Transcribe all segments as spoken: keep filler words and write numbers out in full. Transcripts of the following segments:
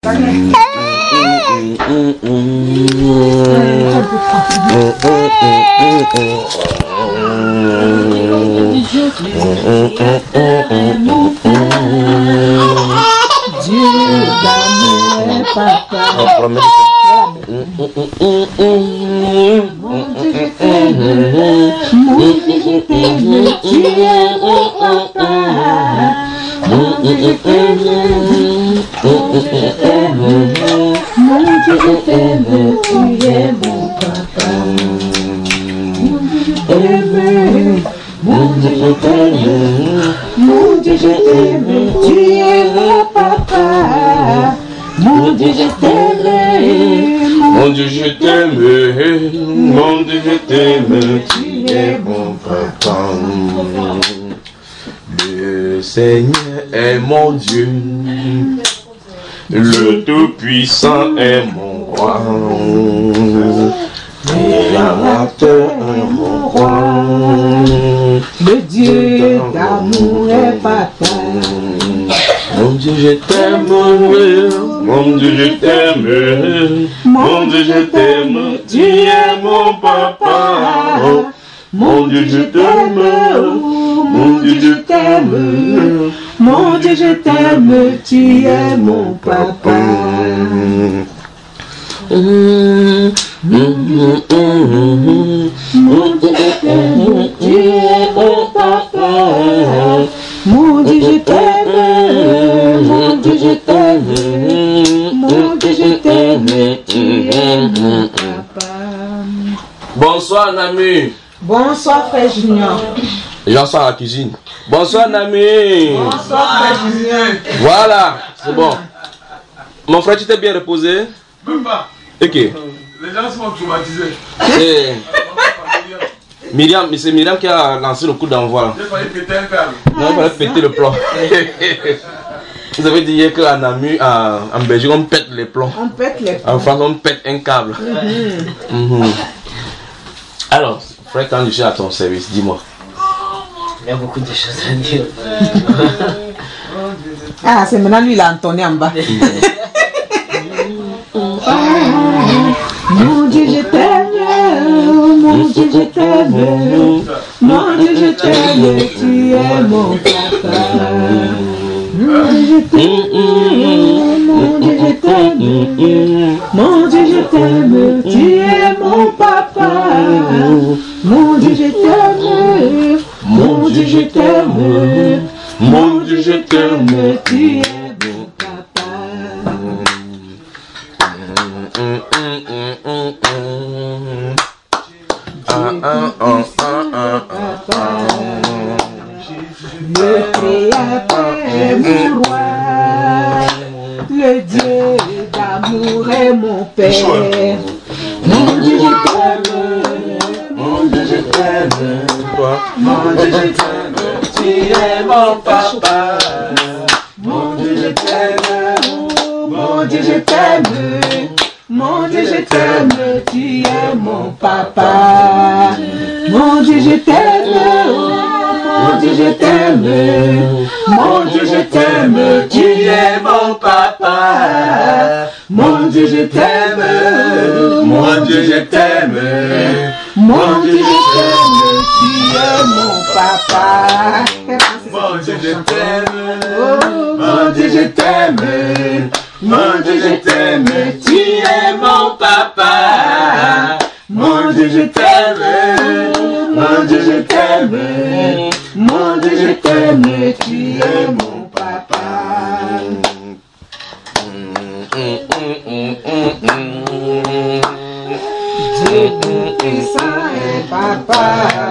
Dieu d'amour, papa. Mon Dieu, je t'aime. Mon Dieu, je t'aime. Tu es mon papa. Mon Dieu, je t'aime. Mon Dieu, je t'aime. Mon Dieu, je t'aime. Tu es mon papa. Mon Dieu, je t'aime. Mon Dieu, je t'aime. Mon Dieu, je t'aime. Tu es mon papa. Mon Dieu, je t'aime. Mon Dieu, je t'aime. Mon Dieu, je t'aime. Tu es mon papa. Le Seigneur est mon Dieu. Le Tout-Puissant est mon roi. Créateur est mon roi. Le Dieu d'amour est papa. Mon Dieu, je t'aime. Mon Dieu, je t'aime. Mon Dieu, je t'aime. Tu es mon papa. Mon Dieu, je t'aime. Mon Dieu, je t'aime. Mon Dieu, je t'aime. Tu es mon papa. Mon Dieu, je t'aime. Tu es mon papa. Mon Dieu, je t'aime. Mon Dieu, je t'aime. Mon Dieu, je t'aime. Tu es mon papa. Bonsoir, Nami. Bonsoir, frère Junior. J'en sors à la cuisine. Bonsoir, Nami. Bonsoir, frère Junior. Voilà, c'est bon. Mon frère, tu t'es bien reposé? Même pas. Ok. Les gens sont traumatisés. C'est Myriam, mais c'est Myriam qui a lancé le coup d'envoi. J'ai failli péter un câble. Non, il fallait péter le plomb. Vous avez dit hier qu'en Amu, en Belgique, on pète les plombs. On pète les plombs. En France, on pète un câble. Mm-hmm. Mm-hmm. Alors, frère, quand je suis à ton service, dis-moi. Il y a beaucoup de choses à dire. Ah, c'est maintenant lui, il a entonné en bas. Mon Dieu, je t'aime. Mon Dieu, je t'aime. Mon Dieu, je t'aime. Tu es mon papa. Mon Dieu, je t'aime. Mon Dieu, je t'aime. Mon Dieu, je t'aime. Tu es mon papa. Mon Dieu, je t'aime. Mon Dieu, je t'aime. Mon Dieu, je t'aime. Tu es mon papa. Le Créateur est mon roi. Le Dieu d'amour est mon Père. Mon Dieu, je t'aime. Mon Dieu, je t'aime. Mon Dieu, je t'aime. Tu es mon papa. Mon Dieu, je t'aime. Mon Dieu, je t'aime. Mon Dieu, je t'aime. Tu es mon papa. Mon Dieu, je t'aime. Mon Dieu, je t'aime. Mon Dieu, je t'aime. Tu es mon papa. Mon Dieu, je t'aime. Mon Dieu, je t'aime. Mon Dieu, je t'aime. Tu es mon papa. Mon Dieu, je t'aime. Mon Dieu, je t'aime. Mon Dieu, je t'aime. Tu es mon papa. Mon Dieu, je t'aime. Mon Dieu, je t'aime. Mon Dieu, je t'aime. Tu es mon papa. Dieu tout-puissant est papa.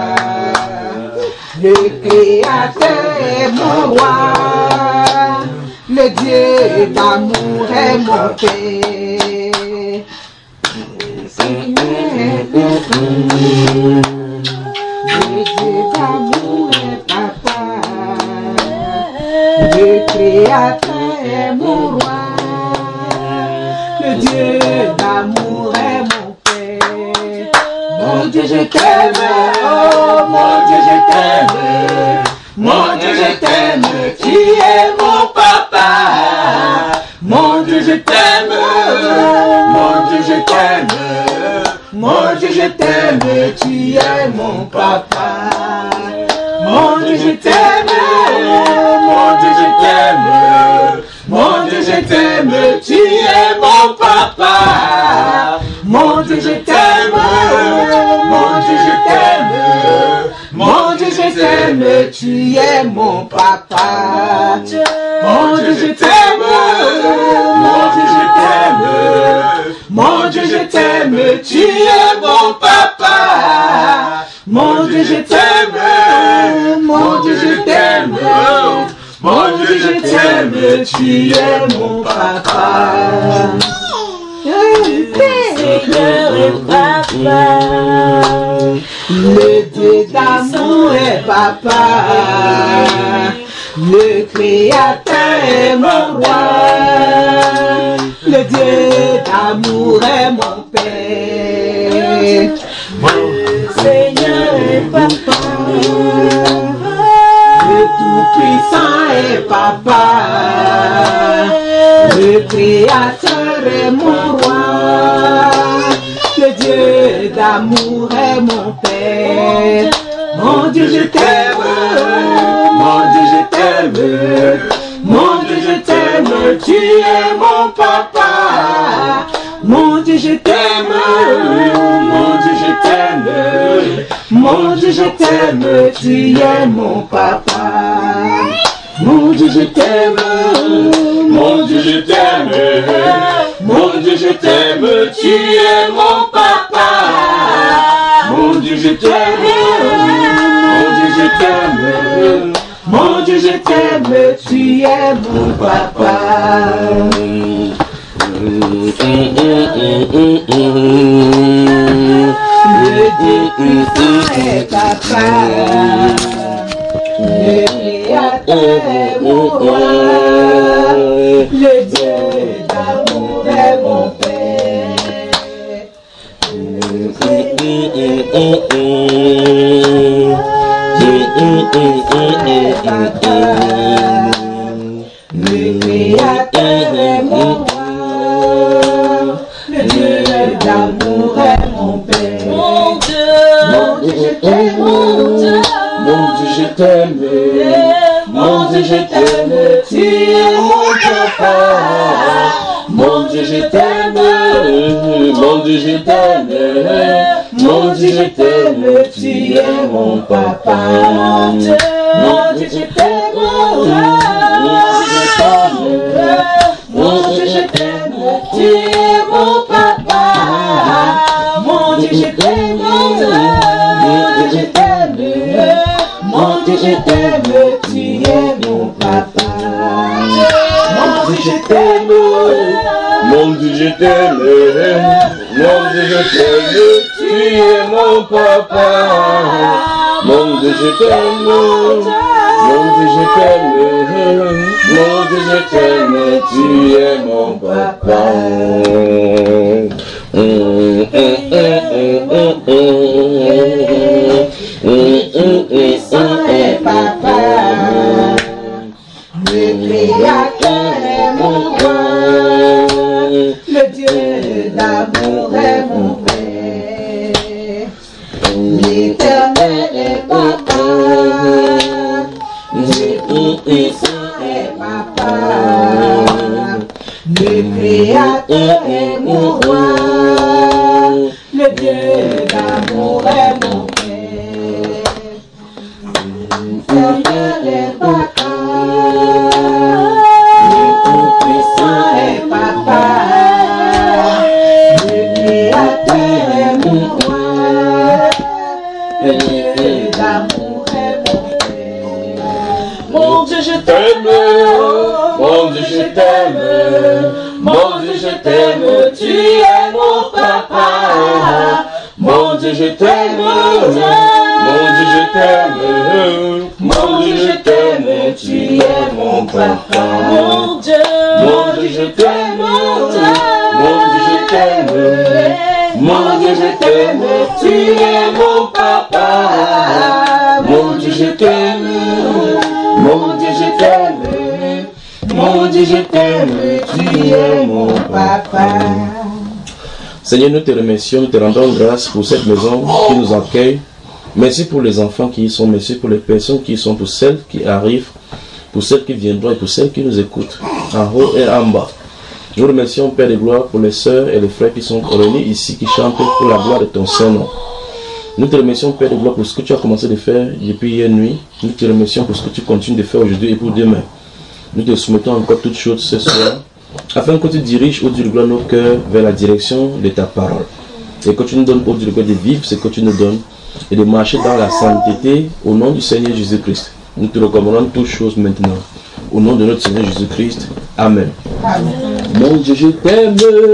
Le Créateur est mon roi. Le Dieu d'amour est mon Père. Le Dieu d'amour est papa. Le Créateur est mon roi. Le Dieu d'amour est mon Père. Mon Dieu, je t'aime. Oh, mon Dieu, je t'aime. Mon Dieu, je t'aime. Tu es mon papa. Mon Dieu, je t'aime. t'aime, mon Dieu, je t'aime, mon Dieu, je t'aime, tu es mon papa. Mon Dieu, je t'aime, mon Dieu, je t'aime, mon Dieu, je t'aime, tu es mon papa. Mon Dieu, je t'aime, mon Dieu, je t'aime, mon Dieu, je t'aime, tu es mon papa. Mon Dieu, je t'aime, mon Dieu, je t'aime, mon Dieu, je t'aime, tu es mon papa. Mon Dieu, je t'aime, mon Dieu, je t'aime, mon Dieu, je t'aime, tu es mon papa. Seigneur et papa, Le Dieu d'amour est papa, le Créateur est mon roi, le Dieu d'amour est mon Père. Seigneur et papa, Le Tout-Puissant est papa, le Créateur est mon roi, le Dieu d'amour est mon Père. Mon Dieu, je t'aime, mon Dieu, je t'aime, mon Dieu, je t'aime, tu es mon papa. Mon Dieu, je t'aime, mon Dieu, je t'aime, mon Dieu, je t'aime, tu es mon papa. Mon Dieu, je t'aime, mon Dieu, je t'aime, mon Dieu, je t'aime, tu es mon papa. Mon Dieu, je t'aime, mon Dieu, je t'aime, mon Dieu, je t'aime, tu es mon papa. Le Dieu puissant est papa, le Créateur est mon roi, le Dieu d'amour est mon Père. Le Créateur est mon roi, le Dieu d'amour est mon Père. mon Dieu, Mon Dieu, je t'aime, mon Dieu, je t'aime, mon Dieu, je t'aime, tu es mon papa. Mon Dieu, je t'aime, mon Dieu, je t'aime, mon Dieu, je t'aime, tu es mon papa. mon Dieu, mon Dieu, je t'aime, mon Dieu, Mon Dieu, je t'aime, tu es mon papa. Mon Dieu, je t'aime, mon Dieu, je t'aime, mon Dieu, je t'aime, tu es mon papa. Mon Dieu, je t'aime, mon Dieu, je t'aime, mon Dieu, je t'aime, tu es mon papa. Mon Dieu, je t'aime, mon Dieu, je t'aime, mon Dieu, je t'aime, tu es mon papa. Le puissant est papa, le Créateur est mon roi, le Dieu d'amour est mon Père. L'Éternel est papa, le Tout-Puissant est papa, le Créateur est mon roi, le Dieu d'amour est mon Père. L'Éternel est papa, le Tout-Puissant est papa, le Créateur est mon roi, le Dieu d'amour est mon Père. mon Dieu, je t'aime, Mon Dieu, je t'aime, mon Dieu, je t'aime, tu es mon papa. Mon Dieu, je t'aime, mon Dieu, je t'aime, mon Dieu, je t'aime, tu es mon papa. mon Dieu, Mon Dieu, je t'aime, mon Dieu, je t'aime, mon Dieu, je t'aime, tu es mon papa. Mon Dieu, je t'aime, mon Dieu, je t'aime, Mon Dieu, je t'aime, tu es mon papa. Seigneur, nous te remercions, nous te rendons grâce pour cette maison qui nous accueille. Merci pour les enfants qui y sont, merci pour les personnes qui y sont, pour celles qui arrivent, pour celles qui viendront et pour celles qui nous écoutent, en haut et en bas. Nous remercions, Père de gloire, pour les sœurs et les frères qui sont réunis ici, qui chantent pour la gloire de ton Saint-Nom. Nous te remercions, Père de gloire, pour ce que tu as commencé de faire depuis hier nuit. Nous te remercions pour ce que tu continues de faire aujourd'hui et pour demain. Nous te soumettons encore toutes choses ce soir, afin que tu diriges, ô Dieu de gloire, nos cœurs vers la direction de ta parole. Et que tu nous donnes, ô Dieu de gloire, de vivre ce que tu nous donnes et de marcher dans la sainteté au nom du Seigneur Jésus-Christ. Nous te recommandons toutes choses maintenant. Au nom de notre Seigneur Jésus-Christ. Amen. Amen. Mon Dieu, je t'aime.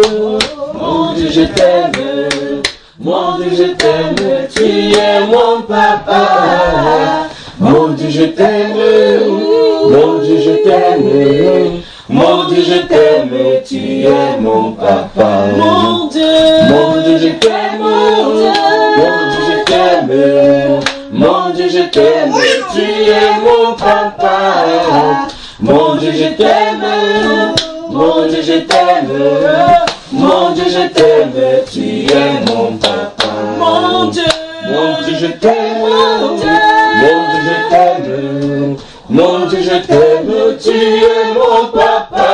Mon Dieu, je t'aime. Mon Dieu, je t'aime. Tu es mon papa. Mon Dieu, je t'aime. Mon Dieu, je t'aime. Mon Dieu, je t'aime, tu es mon papa. Mon Dieu, mon Dieu, je t'aime. Mon Dieu, je t'aime. Mon Dieu, je t'aime, tu es mon papa. Mon Dieu, je t'aime. Mon Dieu, je t'aime. Mon Dieu, je t'aime, tu es mon papa. mon Dieu, Mon Dieu, je t'aime. Mon Dieu, je t'aime. Mon Dieu, je t'aime, tu es mon papa.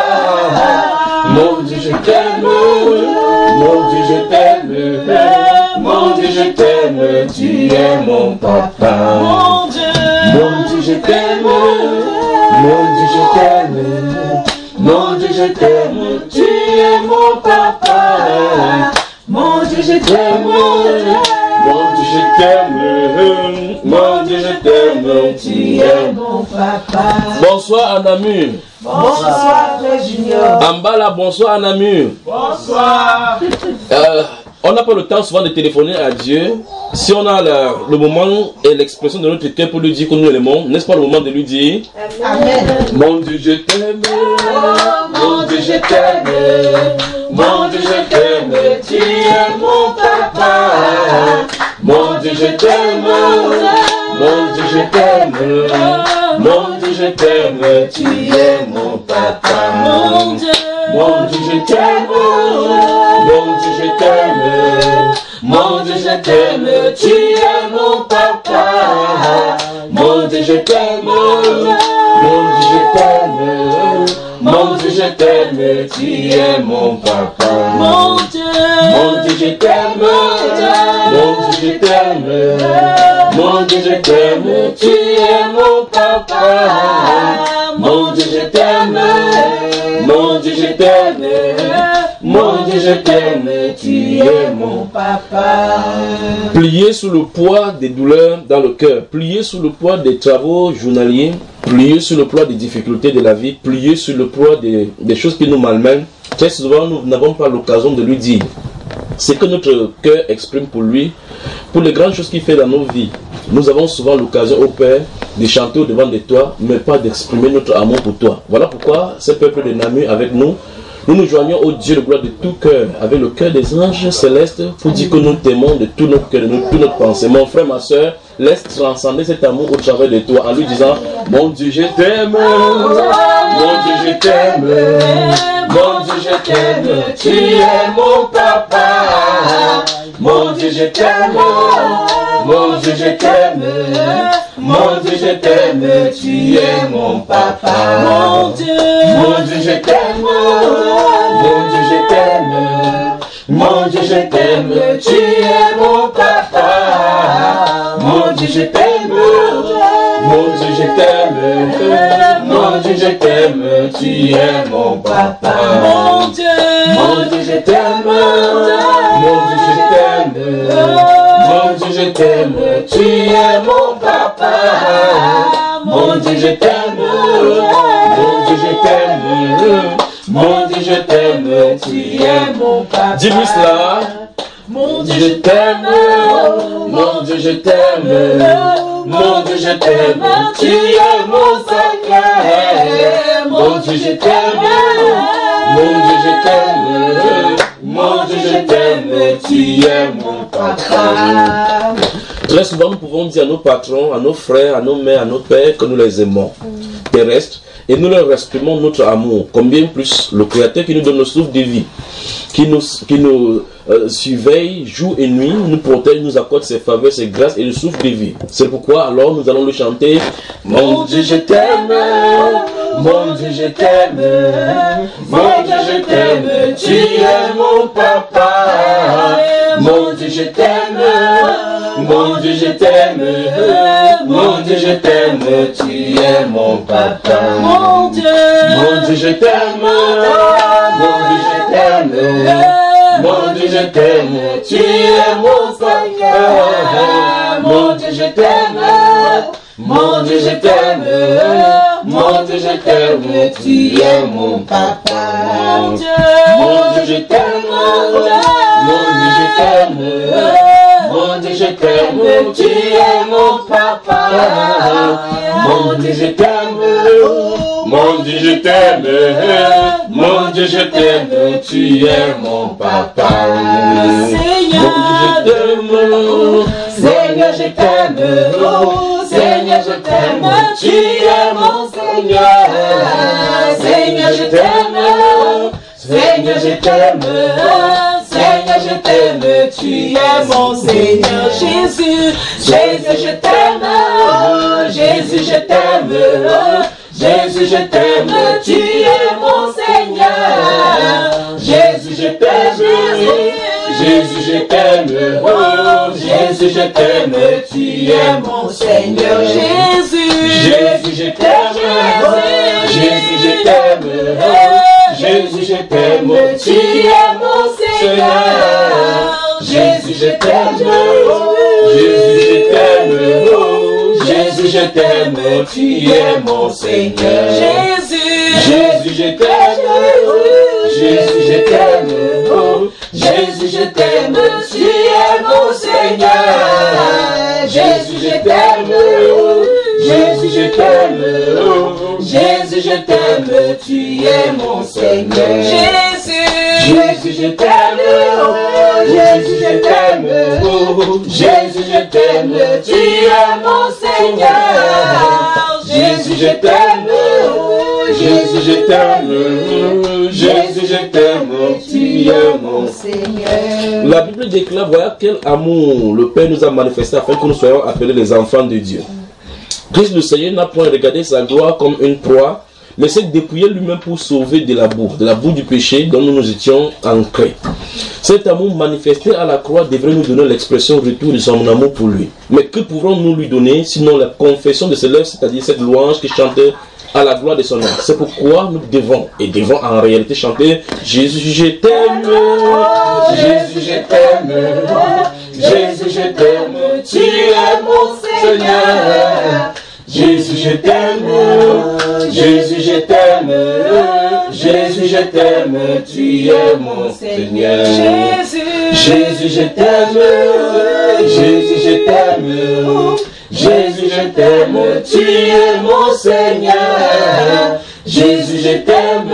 Mon Dieu, je t'aime. Mon Dieu, je t'aime. Mon Dieu, je t'aime, tu es mon papa. mon Dieu, Mon Dieu, je t'aime. Mon Dieu, je t'aime. Mon Dieu, je t'aime, tu es mon papa. mon Dieu, je t'aime, Mon Dieu, je t'aime. Mon Dieu, je t'aime, tu es mon papa. Bonsoir Anamur. Bonsoir, Frère Junior. Ambala, bonsoir Anamur. Bonsoir. Euh, on n'a pas le temps souvent de téléphoner à Dieu. Si on a le, le moment et l'expression de notre cœur pour lui dire que nous l'aimons, n'est-ce pas le moment de lui dire Amen. Mon Dieu, je t'aime. Mon Dieu, je t'aime. Mon Dieu, je t'aime. Tu es mon papa. Mon Dieu, je t'aime. Mon Dieu, je t'aime. Mon Dieu, je t'aime. Tu es mon papa. Mon Dieu, Mon Dieu, je t'aime. Mon Dieu, je t'aime. Mon Dieu, je t'aime. Tu es mon papa. Mon Dieu, je t'aime. Mon Dieu, je t'aime. Mon Dieu, je t'aime. Tu es mon papa. mon Dieu, Mon Dieu, je t'aime. Mon Dieu, je t'aime. Mon Dieu, je t'aime. Tu es mon papa. Mon Dieu, je t'aime. Mon Dieu, je t'aime. Mon Dieu, je t'aime. Tu es mon papa. Plié sous le poids des douleurs dans le cœur, plié sous le poids des travaux journaliers, plié sous le poids des difficultés de la vie, plié sous le poids des, des choses qui nous malmènent. Très souvent, nous n'avons pas l'occasion de lui dire ce que notre cœur exprime pour lui, pour les grandes choses qu'il fait dans nos vies. Nous avons souvent l'occasion, au Père, de chanter au-devant de toi, mais pas d'exprimer notre amour pour toi. Voilà pourquoi ce peuple de Namur avec nous, nous nous joignons au Dieu de gloire de tout cœur, avec le cœur des anges célestes, pour dire que nous t'aimons de tout notre cœur, de tout notre pensée. Mon frère, ma soeur, laisse transcender cet amour au travers de toi, en lui disant, mon Dieu, je t'aime, mon Dieu, je t'aime, mon Dieu, je t'aime, tu es mon papa, mon Dieu, je t'aime, mon Dieu, je t'aime, mon Dieu, je t'aime, tu es mon papa, Mon Dieu, mon Dieu, je t'aime, mon Dieu, je t'aime, mon Dieu, je t'aime, tu es mon papa, mon Dieu, je t'aime, mon Dieu, je t'aime, mon Dieu, je t'aime, tu es mon papa, mon Dieu, mon Dieu, je t'aime, mon Dieu, je t'aime, mon Dieu, je t'aime, tu es mon papa, mon Dieu, je t'aime, mon Dieu, je t'aime, mon Dieu, je t'aime, tu es mon papa. Dis-lui cela. mon Dieu, Je t'aime, mon Dieu, je t'aime, mon Dieu, je t'aime, tu es mon Seigneur, mon Dieu, je t'aime, mon Dieu, je t'aime, mon Dieu, je t'aime, tu es mon papa. Très souvent, nous pouvons dire à nos patrons, à nos frères, à nos mères, à nos pères que nous les aimons, terrestres, et nous leur exprimons notre amour, combien plus le Créateur qui nous donne le souffle de vie, qui nous, qui nous euh, surveille jour et nuit, nous protège, nous accorde ses faveurs, ses grâces et le souffle de vie. C'est pourquoi alors nous allons le chanter. Mon Dieu, je t'aime, mon Dieu, je t'aime, mon Dieu, je t'aime, tu es mon papa. Mon Dieu, je t'aime, mon Dieu, je t'aime, mon Dieu, je t'aime, tu es mon papa. Mon Dieu, mon Dieu, je t'aime, mon Dieu, je t'aime, mon Dieu, je t'aime, tu es mon Seigneur. Mon Dieu, je t'aime, mon Dieu, je t'aime, mon Dieu, je t'aime, tu es mon papa. mon Dieu, Mon Dieu, je t'aime, mon Dieu, je t'aime, mon Dieu, je t'aime, tu es mon papa. Mon Dieu, je t'aime, mon Dieu, je t'aime, mon Dieu, je t'aime, tu es mon papa. Seigneur, Mon Dieu, je t'aime, Seigneur, je t'aime, oh, Seigneur, je t'aime, tu es mon Seigneur. Seigneur, je t'aime, Seigneur, je t'aime, Seigneur, je t'aime, tu es mon Seigneur. Jésus, Jésus, je t'aime, oh, Jésus, je t'aime, oh, Jésus, je t'aime, tu es mon Seigneur. Jésus, je t'aime, Jésus, je t'aime, oh, Jésus, je t'aime, tu es mon Seigneur. Jésus, Jésus, je t'aime, Jésus, je t'aime, Jésus, je t'aime, tu es mon Seigneur. Jésus, je t'aime, Jésus, je t'aime, Jésus, je t'aime, tu es mon Seigneur. Jésus, Jésus, je t'aime, Jésus, je t'aime, Jésus, je t'aime, tu es mon Seigneur. Jésus, je t'aime, Jésus, je t'aime, Jésus, je t'aime, tu es mon Seigneur. Jésus, Jésus, je t'aime, Jésus, je t'aime, Jésus, je t'aime, tu es mon Seigneur. Jésus, je t'aime, Jésus, je t'aime, Jésus, je t'aime, tu es mon Seigneur. La Bible déclare, voilà quel amour le Père nous a manifesté afin que nous soyons appelés les enfants de Dieu. Christ le Seigneur n'a point regardé sa gloire comme une proie, mais s'est dépouillé lui-même pour sauver de la boue, de la boue du péché dont nous nous étions ancrés. Cet amour manifesté à la croix devrait nous donner l'expression retour de son amour pour lui. Mais que pouvons-nous lui donner sinon la confession de ses lèvres, c'est-à-dire cette louange qui chante à la gloire de son nom. C'est pourquoi nous devons, et devons en réalité chanter Jésus, je t'aime, Jésus, je t'aime, Jésus, je t'aime, tu es mon Seigneur. Jésus, je t'aime, Jésus, je t'aime, Jésus, je t'aime, tu es mon Seigneur. Jésus, Jésus, je t'aime, Jésus, je t'aime, Jésus, je t'aime, tu es mon Seigneur. Jésus, je t'aime,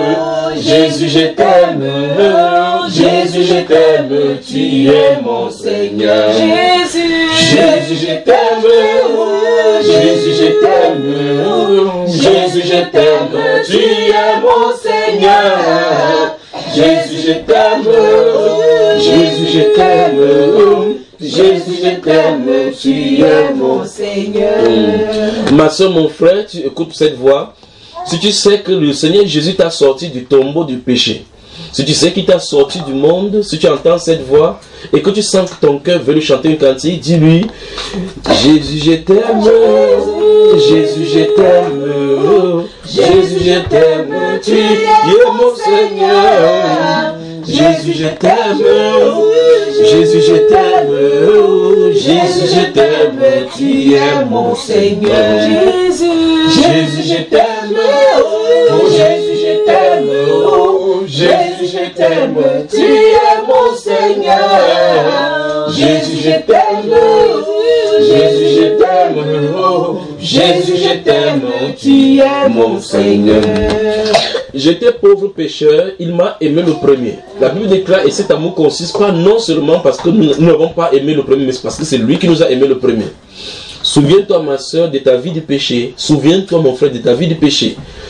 Jésus, je t'aime, Jésus, je t'aime, tu es mon Seigneur. Jésus, Jésus, je t'aime, Jésus, je t'aime, Jésus, je t'aime, tu es mon Seigneur. Jésus, je t'aime, Jésus, je t'aime, Jésus, je t'aime, tu es mon Seigneur. Ma soeur, mon frère, tu écoutes cette voix. Si tu sais que le Seigneur Jésus t'a sorti du tombeau du péché, si tu sais qu'il t'a sorti du monde, si tu entends cette voix et que tu sens que ton cœur veut lui chanter une cantique, dis-lui Jésus, je t'aime, Jésus, je t'aime, Jésus, je t'aime, tu es mon Seigneur. Jésus, je t'aime, Jésus, je t'aime, Jésus, je t'aime, tu es mon Seigneur. Jésus, Jésus, je t'aime, oh Jésus, je t'aime, oh Jésus, je t'aime, tu es mon Seigneur. Jésus, je t'aime, Jésus, je t'aime, oh Jésus, je t'aime, tu es mon Seigneur. J'étais pauvre pécheur, il m'a aimé le premier. La Bible déclare, et cet amour consiste pas non seulement parce que nous n'avons pas aimé le premier, mais parce que c'est lui qui nous a aimé le premier. Souviens-toi, ma soeur, de ta vie de péché. Souviens-toi, mon frère, de ta vie de péché.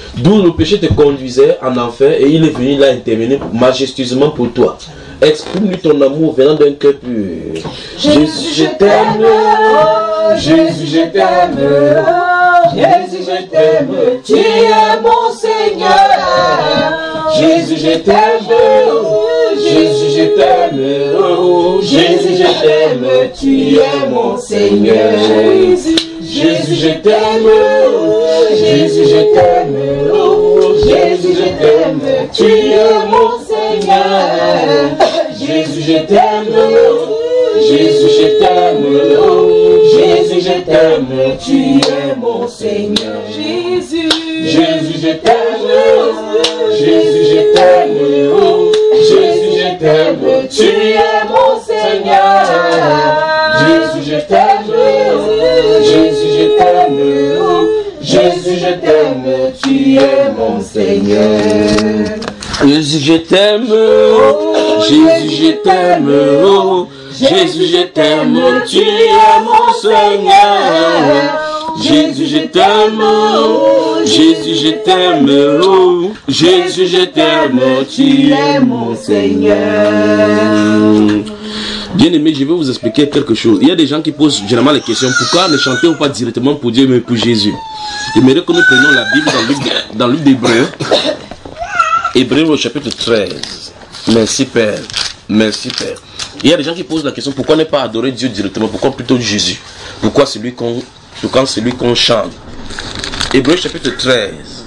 D'où le péché te conduisait en enfer et il est venu là intervenir majestueusement pour toi. Exprime-lui ton amour venant d'un cœur pur. Jésus, je t'aime. Jésus, je t'aime. Jésus, je t'aime. Tu es mon Seigneur. Jésus, je t'aime. Jésus, je t'aime. Jésus, je t'aime. Tu es mon Seigneur. Jésus, je t'aime. Jésus, je t'aime. Jésus, je t'aime. Tu es mon Seigneur. Jésus, je t'aime. Jésus, je t'aime. Jésus, je t'aime. Tu es mon Seigneur. Jésus, Jésus, je t'aime. Jésus, je t'aime. Jésus, je t'aime. Tu es mon Seigneur. Jésus, je t'aime. Jésus, je t'aime. Jésus, je t'aime. Tu es mon Seigneur. Jésus, je t'aime. Jésus, je t'aime. Jésus, je t'aime. Tu es mon Seigneur. Jésus, je t'aime. Jésus, je t'aime. Jésus, je t'aime. Tu es mon Seigneur. Bien aimé, je vais vous expliquer quelque chose. Il y a des gens qui posent généralement les questions. Pourquoi ne chantez-vous pas directement pour Dieu, mais pour Jésus? J'aimerais que nous prenions la Bible dans le livre d'Hébreux. Hébreux au chapitre treize. Merci Père. Merci Père. Il y a des gens qui posent la question, pourquoi ne pas adorer Dieu directement? Pourquoi plutôt Jésus? Pourquoi celui qu'on pourquoi celui qu'on chante? Hébreux chapitre treize.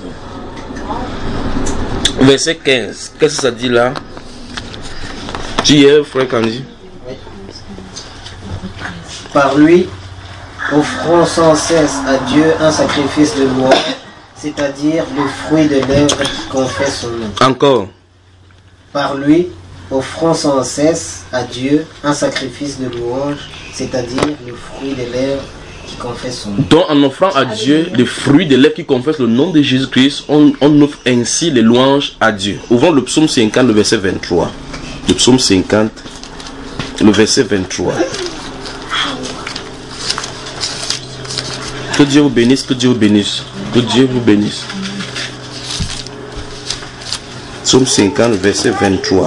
Verset quinze. Qu'est-ce que ça dit là? Tu y es, frère Kandi? Par lui, offrons sans cesse à Dieu un sacrifice de louange, c'est-à-dire le fruit de l'œuvre qui confesse son nom. Encore. Par lui, offrons sans cesse à Dieu un sacrifice de louange, c'est-à-dire le fruit de l'œuvre qui confesse son nom. Donc en offrant à Dieu le fruit de l'œuvre qui confesse le nom de Jésus-Christ, on, on offre ainsi les louanges à Dieu. Ouvrons le psaume cinquante, le verset vingt-trois. Le psaume cinquante, le verset vingt-trois. Que Dieu vous bénisse, que Dieu vous bénisse, que Dieu vous bénisse. Psaume cinquante, verset vingt-trois.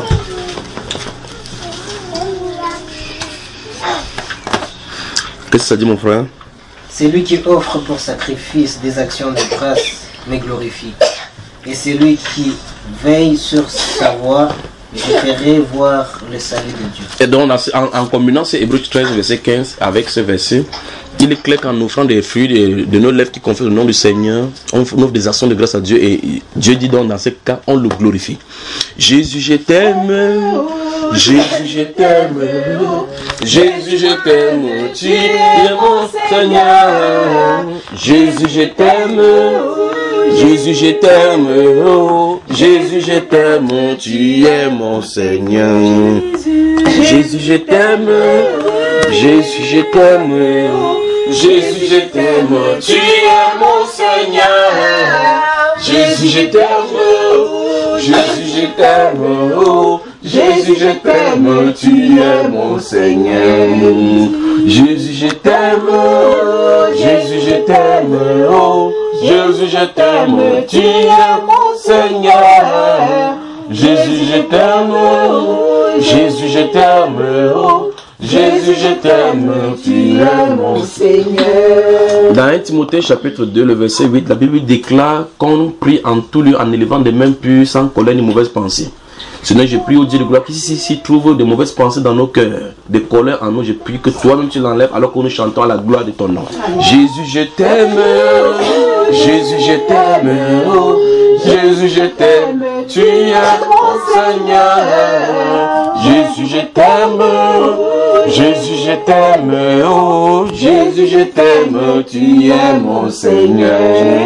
Qu'est-ce que ça dit, mon frère? C'est lui qui offre pour sacrifice des actions de grâce, mais glorifie. Et c'est lui qui veille sur sa voie, je ferai voir le salut de Dieu. Et donc, en, en combinant ces Hébreux treize, verset quinze, avec ce verset, il est clair qu'en offrant des fruits de, de nos lèvres qui confessent le nom du Seigneur, on offre des actions de grâce à Dieu et Dieu dit donc dans ce cas, on le glorifie. Jésus, je t'aime. Jésus, je t'aime. Jésus, je t'aime. Tu es mon Seigneur. Jésus, je t'aime. Jésus, je t'aime. Jésus, je t'aime. Tu es mon Seigneur. Jésus, je t'aime. Jésus, je t'aime. Jésus, je t'aime. Tu es mon Seigneur. Jésus, je t'aime. Jésus, je t'aime. Jésus, je t'aime. Tu es mon Seigneur. Jésus, je t'aime. Jésus, je t'aime. Jésus, je t'aime. Tu es mon Seigneur. Jésus, je t'aime. Jésus, je t'aime. Jésus, je t'aime, tu es mon Seigneur. Dans un Timothée chapitre deux, le verset huit, la Bible déclare qu'on prie en tout lieu en élevant des mains pures, sans colère ni mauvaise pensée. Sinon, je prie au Dieu de gloire qui si, si trouve de mauvaises pensées dans nos cœurs, des colères en nous, je prie que toi-même tu l'enlèves alors que nous chantons à la gloire de ton nom. Jésus, je t'aime. Jésus, je t'aime. Jésus, je t'aime. Tu es mon Seigneur. Jésus, je t'aime. Jésus, je t'aime. Oh, Jésus, je t'aime. Tu es mon Seigneur.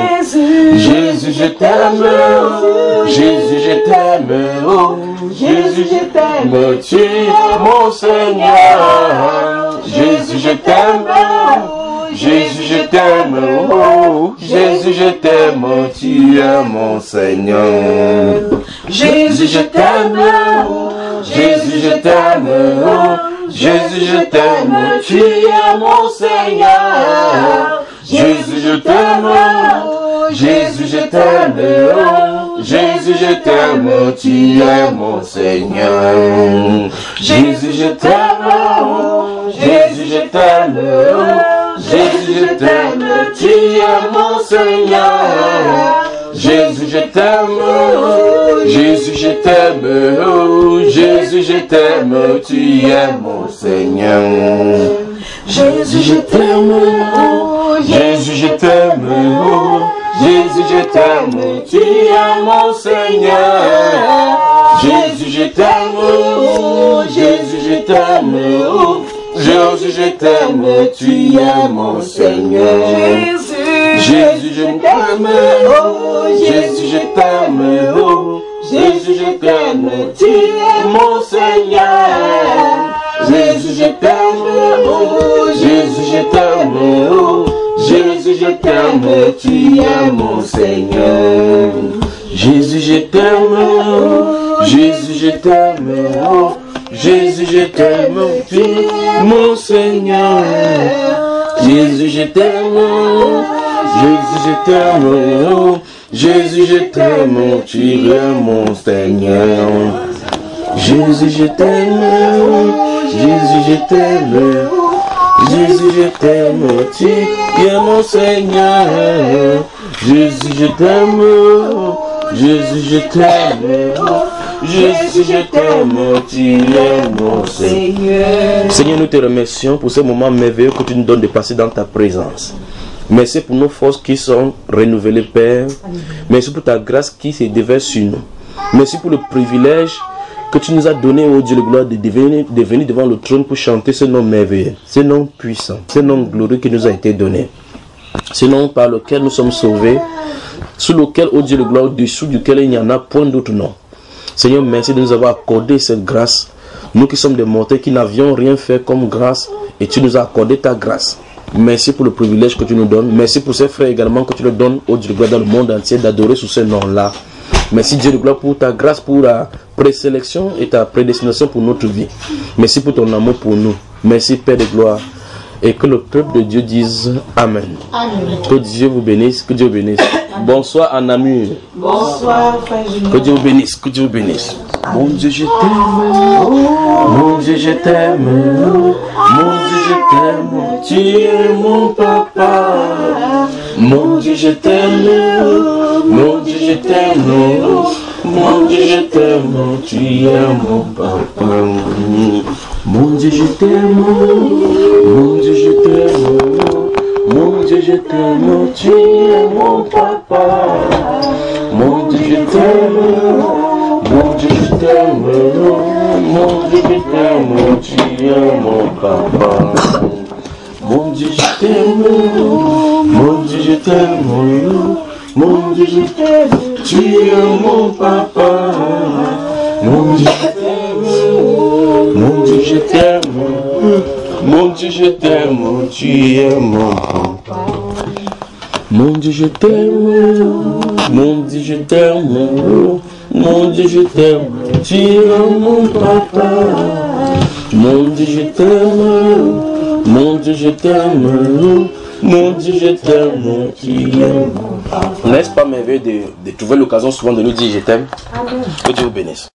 Jésus, je t'aime. Jésus, je t'aime. Oh, Jésus, je t'aime. Tu es mon Seigneur. Jésus, je t'aime. Jésus, je t'aime. Oh, Jésus, je t'aime. Tu es mon Seigneur. Jésus, je t'aime. Jésus, je t'aime. Oh, Jésus, je t'aime. Tu es mon Seigneur. Jésus, je t'aime. Jésus, je t'aime. Jésus, je t'aime. Tu es mon Seigneur. Jésus, je t'aime. Jésus, je t'aime. Jésus, je t'aime. Tu es mon Seigneur. Jésus, je t'aime. Jésus, je t'aime. Jésus, je t'aime. Tu es mon Seigneur. Jésus, je t'aime. Jésus, je t'aime. Jésus, je t'aime. Tu es mon Seigneur. Jésus, je t'aime. Jésus, je t'aime. Jésus, je t'aime. Tu es mon Seigneur. Jésus, je t'aime. Jésus, je t'aime. Jésus, je t'aime. Tu es mon Seigneur. Jésus, je t'aime. Jésus, je t'aime. Jésus, je t'aime. Tu es mon Seigneur. Jésus, je t'aime. Jésus, je t'aime. Jésus, je t'aime. Tu es mon Seigneur. Jésus, je t'aime. Jésus, je t'aime. Jésus, je t'aime. Tu es mon Seigneur. Jésus, je t'aime. Jésus, je t'aime. Jésus, je t'aime. Tu es mon Seigneur. Jésus, je t'aime. Jésus, je t'aime. Jésus, je t'aime. Tu es mon Seigneur. Seigneur, nous te remercions pour ce moment merveilleux que tu nous donnes de passer dans ta présence. Merci pour nos forces qui sont renouvelées, Père. Merci pour ta grâce qui se déverse sur nous. Merci pour le privilège que tu nous as donné, ô Dieu de gloire, de devenir, de venir devant le trône pour chanter ce nom merveilleux, ce nom puissant, ce nom glorieux qui nous a été donné. Ce nom par lequel nous sommes sauvés, sous lequel, ô Dieu de gloire, au-dessous duquel il n'y en a point d'autre nom. Seigneur, merci de nous avoir accordé cette grâce. Nous qui sommes des mortels, qui n'avions rien fait comme grâce, et tu nous as accordé ta grâce. Merci pour le privilège que tu nous donnes. Merci pour ces frères également que tu leur donnes, ô Dieu de gloire, dans le monde entier, d'adorer sous ce nom-là. Merci Dieu de gloire pour ta grâce, pour la présélection et ta prédestination pour notre vie. Merci pour ton amour pour nous. Merci Père de gloire. Et que le peuple de Dieu dise Amen. Amen. Que Dieu vous bénisse. Que Dieu vous bénisse. Amen. Bonsoir à Namur. Bonsoir Frère Junior. Que Dieu vous bénisse. Que Dieu vous bénisse. Mon Dieu je t'aime. Mon Dieu je t'aime. Mon Dieu je t'aime. Tu es mon papa. Mon Dieu je t'aime. Mon Dieu je t'aime. Mon Dieu je t'aime. Tu es mon papa. Mon Dieu je t'aime. Mon Dieu je t'aime. Mon Dieu je t'aime. Tu es mon papa. Mon Dieu je t'aime. Mon Dieu je t'aime. Mon Dieu je t'aime. Tu es mon papa. Mon Dieu je t'aime. Mon Dieu je t'aime. Mon Dieu je t'aime. Tu es mon papa. Mon Dieu je t'aime. Mon Dieu je t'aime. Mon Dieu je t'aime. Tu es mon papa. Mon Dieu je t'aime. Mon Dieu je t'aime. Mon Dieu je t'aime. Tu es mon papa. Mon Dieu je t'aime. Mon Dieu je t'aime. Mon Dieu je t'aime. Tu es mon papa. N'est-ce pas merveilleux de, de trouver l'occasion souvent de nous dire je t'aime? Que Dieu vous bénisse.